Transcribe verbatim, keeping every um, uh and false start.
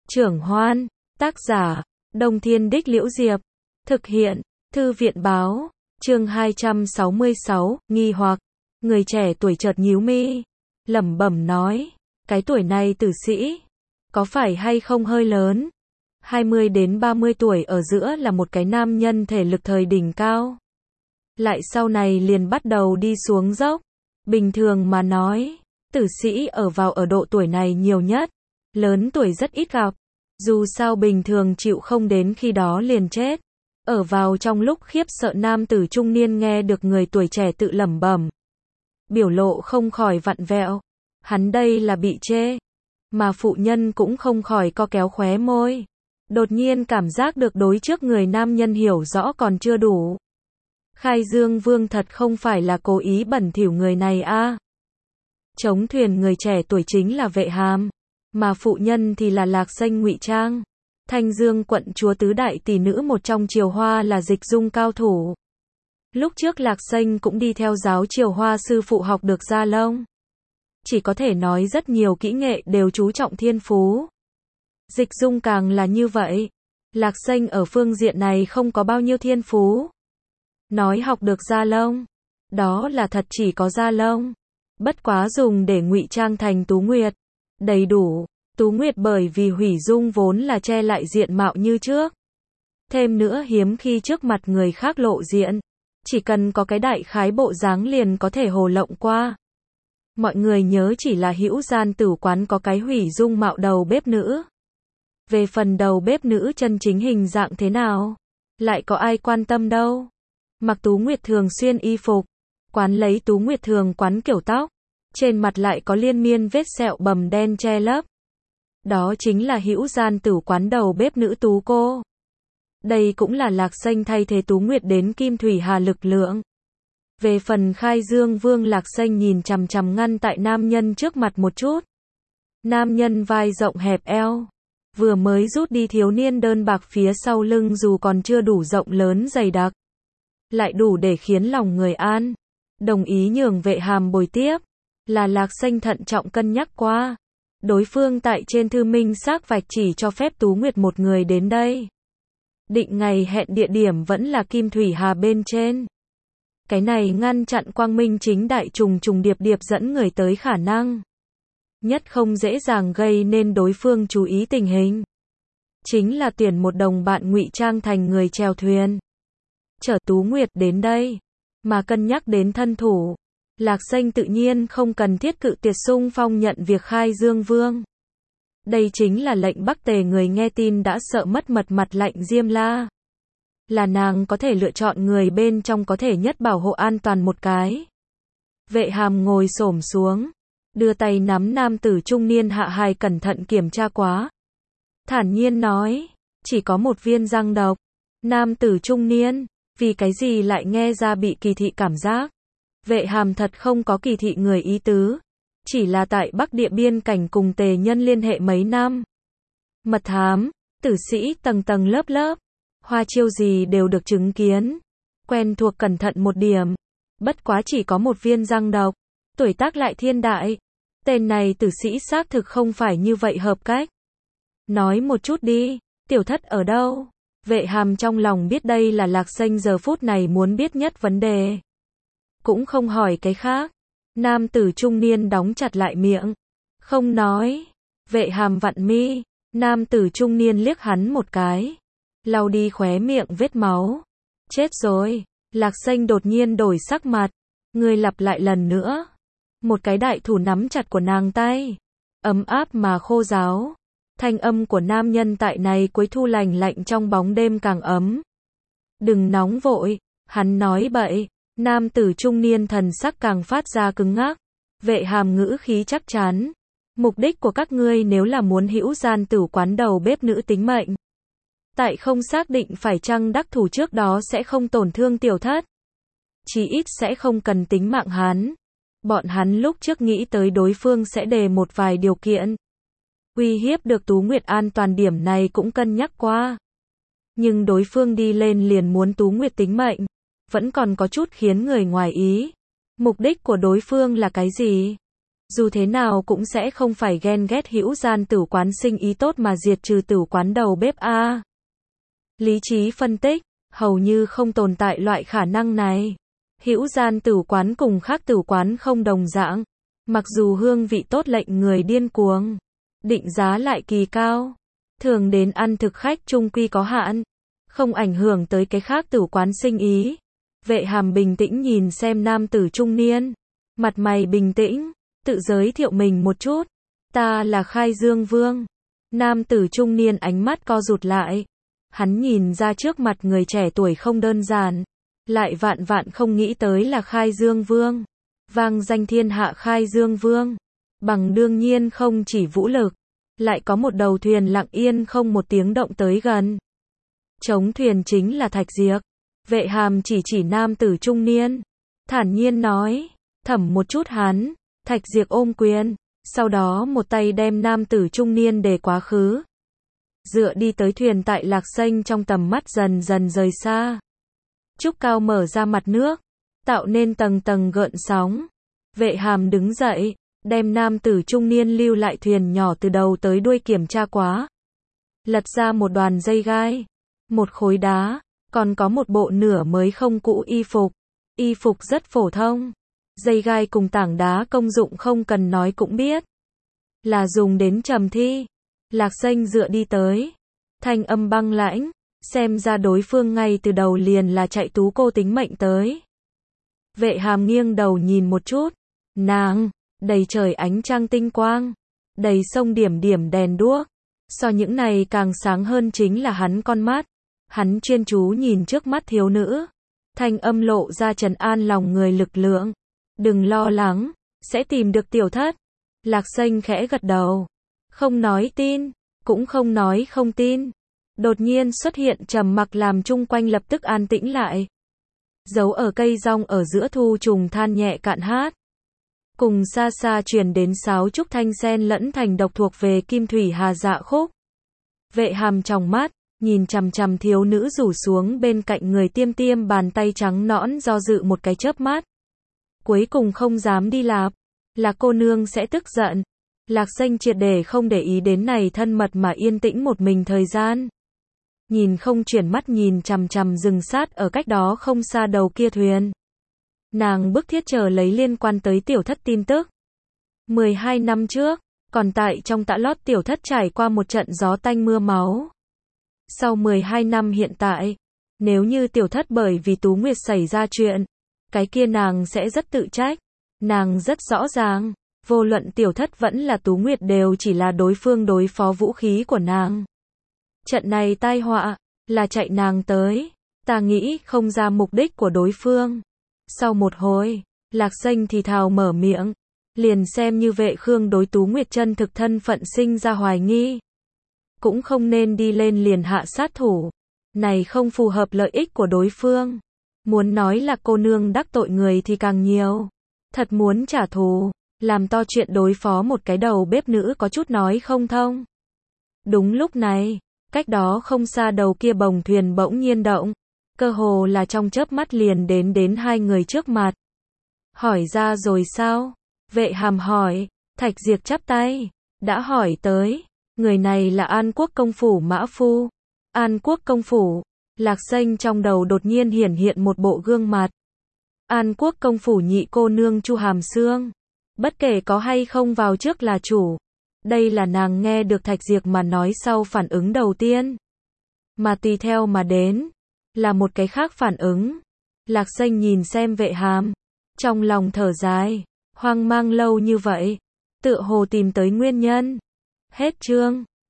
Trưởng Hoan, tác giả, Đông Thiên Đích Liễu Diệp, thực hiện, Thư viện Báo, chương hai trăm sáu mươi sáu, nghi hoặc, người trẻ tuổi chợt nhíu mi, lẩm bẩm nói, cái tuổi này tử sĩ, có phải hay không hơi lớn? hai mươi đến ba mươi tuổi ở giữa là một cái nam nhân thể lực thời đỉnh cao. Lại sau này liền bắt đầu đi xuống dốc. Bình thường mà nói, tử sĩ ở vào ở độ tuổi này nhiều nhất, lớn tuổi rất ít gặp. Dù sao bình thường chịu không đến khi đó liền chết. Ở vào trong lúc khiếp sợ nam tử trung niên nghe được người tuổi trẻ tự lẩm bẩm. Biểu lộ không khỏi vặn vẹo. Hắn đây là bị chê. Mà phụ nhân cũng không khỏi co kéo khóe môi. Đột nhiên cảm giác được đối trước người nam nhân hiểu rõ còn chưa đủ. Khai Dương Vương thật không phải là cố ý bẩn thỉu người này a. À. Chống thuyền người trẻ tuổi chính là Vệ Hàm, mà phụ nhân thì là Lạc Xanh ngụy trang. Thanh Dương quận chúa tứ đại tỷ nữ một trong Triều Hoa là dịch dung cao thủ. Lúc trước Lạc Xanh cũng đi theo giáo Triều Hoa sư phụ học được gia lông. Chỉ có thể nói rất nhiều kỹ nghệ đều chú trọng thiên phú. Dịch dung càng là như vậy. Lạc Xanh ở phương diện này không có bao nhiêu thiên phú. Nói học được gia lông, đó là thật chỉ có gia lông. Bất quá dùng để ngụy trang thành Tú Nguyệt. Đầy đủ. Tú Nguyệt bởi vì hủy dung vốn là che lại diện mạo như trước. Thêm nữa hiếm khi trước mặt người khác lộ diện. Chỉ cần có cái đại khái bộ dáng liền có thể hồ lộng qua. Mọi người nhớ chỉ là Hữu Gian Tử quán có cái hủy dung mạo đầu bếp nữ. Về phần đầu bếp nữ chân chính hình dạng thế nào, lại có ai quan tâm đâu. Mặc Tú Nguyệt thường xuyên y phục, quán lấy Tú Nguyệt thường quán kiểu tóc, trên mặt lại có liên miên vết sẹo bầm đen che lấp. Đó chính là Hữu Gian Tử quán đầu bếp nữ Tú cô. Đây cũng là Lạc Xanh thay thế Tú Nguyệt đến Kim Thủy Hà lực lượng. Về phần Khai Dương Vương, Lạc Xanh nhìn chằm chằm ngăn tại nam nhân trước mặt một chút. Nam nhân vai rộng hẹp eo, vừa mới rút đi thiếu niên đơn bạc phía sau lưng dù còn chưa đủ rộng lớn dày đặc, lại đủ để khiến lòng người an. Đồng ý nhường Vệ Hàm bồi tiếp, là Lạc Xanh thận trọng cân nhắc qua. Đối phương tại trên thư minh xác vạch chỉ cho phép Tú Nguyệt một người đến đây. Định ngày hẹn địa điểm vẫn là Kim Thủy Hà bên trên. Cái này ngăn chặn quang minh chính đại trùng trùng điệp điệp dẫn người tới khả năng. Nhất không dễ dàng gây nên đối phương chú ý tình hình. Chính là tuyển một đồng bạn ngụy trang thành người chèo thuyền. Chở Tú Nguyệt đến đây. Mà cân nhắc đến thân thủ. Lạc Xanh tự nhiên không cần thiết cự tuyệt xung phong nhận việc Khai Dương Vương. Đây chính là lệnh Bắc Tề, người nghe tin đã sợ mất mật mặt lạnh Diêm La. Là nàng có thể lựa chọn người bên trong có thể nhất bảo hộ an toàn một cái. Vệ Hàm ngồi xổm xuống, đưa tay nắm nam tử trung niên hạ hài cẩn thận kiểm tra quá. Thản nhiên nói, chỉ có một viên răng độc. Nam tử trung niên, vì cái gì lại nghe ra bị kỳ thị cảm giác. Vệ Hàm thật không có kỳ thị người ý tứ. Chỉ là tại Bắc Địa biên cảnh cùng Tề nhân liên hệ mấy năm. Mật thám, tử sĩ tầng tầng lớp lớp. Hoa chiêu gì đều được chứng kiến. Quen thuộc cẩn thận một điểm. Bất quá chỉ có một viên răng độc. Tuổi tác lại thiên đại. Tên này tử sĩ xác thực không phải như vậy hợp cách. Nói một chút đi, tiểu thất ở đâu? Vệ Hàm trong lòng biết đây là Lạc Xanh giờ phút này muốn biết nhất vấn đề. Cũng không hỏi cái khác. Nam tử trung niên đóng chặt lại miệng. Không nói. Vệ Hàm vặn mi. Nam tử trung niên liếc hắn một cái. Lau đi khóe miệng vết máu. Chết rồi. Lạc Xanh đột nhiên đổi sắc mặt. Người lặp lại lần nữa. Một cái đại thủ nắm chặt của nàng tay. Ấm áp mà khô ráo. Thanh âm của nam nhân tại này cuối thu lành lạnh trong bóng đêm càng ấm. Đừng nóng vội. Hắn nói bậy. Nam tử trung niên thần sắc càng phát ra cứng ngắc. Vệ Hàm ngữ khí chắc chắn. Mục đích của các ngươi nếu là muốn Hữu Gian Tử quán đầu bếp nữ tính mệnh. Tại không xác định phải chăng đắc thủ trước đó sẽ không tổn thương tiểu thất. Chí ít sẽ không cần tính mạng hắn. Bọn hắn lúc trước nghĩ tới đối phương sẽ đề một vài điều kiện. Uy hiếp được Tú Nguyệt an toàn điểm này cũng cân nhắc qua. Nhưng đối phương đi lên liền muốn Tú Nguyệt tính mệnh. Vẫn còn có chút khiến người ngoài ý. Mục đích của đối phương là cái gì? Dù thế nào cũng sẽ không phải ghen ghét hữu gian tử quán sinh ý tốt mà diệt trừ tử quán đầu bếp a. Lý trí phân tích, hầu như không tồn tại loại khả năng này. Hữu gian tử quán cùng khác tử quán không đồng dạng. Mặc dù hương vị tốt lệnh người điên cuồng, định giá lại kỳ cao, thường đến ăn thực khách chung quy có hạn, không ảnh hưởng tới cái khác tử quán sinh ý. Vệ Hàm bình tĩnh nhìn xem nam tử trung niên, mặt mày bình tĩnh, tự giới thiệu mình một chút. Ta là Khai Dương Vương. Nam tử trung niên ánh mắt co rụt lại. Hắn nhìn ra trước mặt người trẻ tuổi không đơn giản, lại vạn vạn không nghĩ tới là Khai Dương Vương. Vang danh thiên hạ Khai Dương Vương, bằng đương nhiên không chỉ vũ lực, lại có một đầu thuyền lặng yên không một tiếng động tới gần. Chống thuyền chính là Thạch Diệp. Vệ Hàm chỉ chỉ nam tử trung niên, thản nhiên nói, thẩm một chút hắn. Thạch Diệp ôm quyền, sau đó một tay đem nam tử trung niên để quá khứ. Dựa đi tới thuyền tại Lạc Xanh trong tầm mắt dần dần rời xa. Trúc cao mở ra mặt nước, tạo nên tầng tầng gợn sóng. Vệ Hàm đứng dậy, đem nam tử trung niên lưu lại thuyền nhỏ từ đầu tới đuôi kiểm tra quá. Lật ra một đoàn dây gai, một khối đá, còn có một bộ nửa mới không cũ y phục. Y phục rất phổ thông. Dây gai cùng tảng đá công dụng không cần nói cũng biết, là dùng đến trầm thi. Lạc Xanh dựa đi tới, thanh âm băng lãnh, xem ra đối phương ngay từ đầu liền là chạy tú cô tính mệnh tới. Vệ Hàm nghiêng đầu nhìn một chút, nàng, đầy trời ánh trăng tinh quang, đầy sông điểm điểm đèn đuốc, so những này càng sáng hơn chính là hắn con mắt. Hắn chuyên chú nhìn trước mắt thiếu nữ, thanh âm lộ ra trấn an lòng người lực lượng. Đừng lo lắng, sẽ tìm được tiểu thất. Lạc Xanh khẽ gật đầu, không nói tin, cũng không nói không tin. Đột nhiên xuất hiện trầm mặc làm chung quanh lập tức an tĩnh lại. Giấu ở cây rong ở giữa thu trùng than nhẹ cạn hát. Cùng xa xa truyền đến sáo trúc thanh sen lẫn thành độc thuộc về Kim Thủy Hà Dạ khúc. Vệ Hàm trong mắt, nhìn chằm chằm thiếu nữ rủ xuống bên cạnh người tiêm tiêm bàn tay trắng nõn do dự một cái chớp mắt. Cuối cùng không dám đi lạp, là cô nương sẽ tức giận. Lạc Xanh triệt để không để ý đến này thân mật mà yên tĩnh một mình thời gian. Nhìn không chuyển mắt nhìn chằm chằm rừng sát ở cách đó không xa đầu kia thuyền. Nàng bức thiết chờ lấy liên quan tới tiểu thất tin tức. mười hai năm trước, còn tại trong tã lót tiểu thất trải qua một trận gió tanh mưa máu. Sau mười hai năm hiện tại, nếu như tiểu thất bởi vì Tú Nguyệt xảy ra chuyện, cái kia nàng sẽ rất tự trách. Nàng rất rõ ràng, vô luận tiểu thất vẫn là Tú Nguyệt đều chỉ là đối phương đối phó vũ khí của nàng. Trận này tai họa, là chạy nàng tới. Ta nghĩ không ra mục đích của đối phương. Sau một hồi, Lạc Xanh thì thào mở miệng. Liền xem như Vệ Khương đối Tú Nguyệt chân thực thân phận sinh ra hoài nghi. Cũng không nên đi lên liền hạ sát thủ. Này không phù hợp lợi ích của đối phương. Muốn nói là cô nương đắc tội người thì càng nhiều. Thật muốn trả thù, làm to chuyện đối phó một cái đầu bếp nữ có chút nói không thông. Đúng lúc này, cách đó không xa đầu kia bồng thuyền bỗng nhiên động. Cơ hồ là trong chớp mắt liền đến đến hai người trước mặt. Hỏi ra rồi sao? Vệ Hàm hỏi. Thạch Diệp chắp tay. Đã hỏi tới. Người này là An Quốc công phủ Mã Phu. An Quốc công phủ. Lạc Xanh trong đầu đột nhiên hiển hiện một bộ gương mặt. An Quốc công phủ nhị cô nương Chu Hàm Sương. Bất kể có hay không vào trước là chủ. Đây là nàng nghe được Thạch Diệp mà nói sau phản ứng đầu tiên. Mà tùy theo mà đến, là một cái khác phản ứng. Lạc Xanh nhìn xem Vệ Hàm, trong lòng thở dài, hoang mang lâu như vậy, tựa hồ tìm tới nguyên nhân. Hết chương.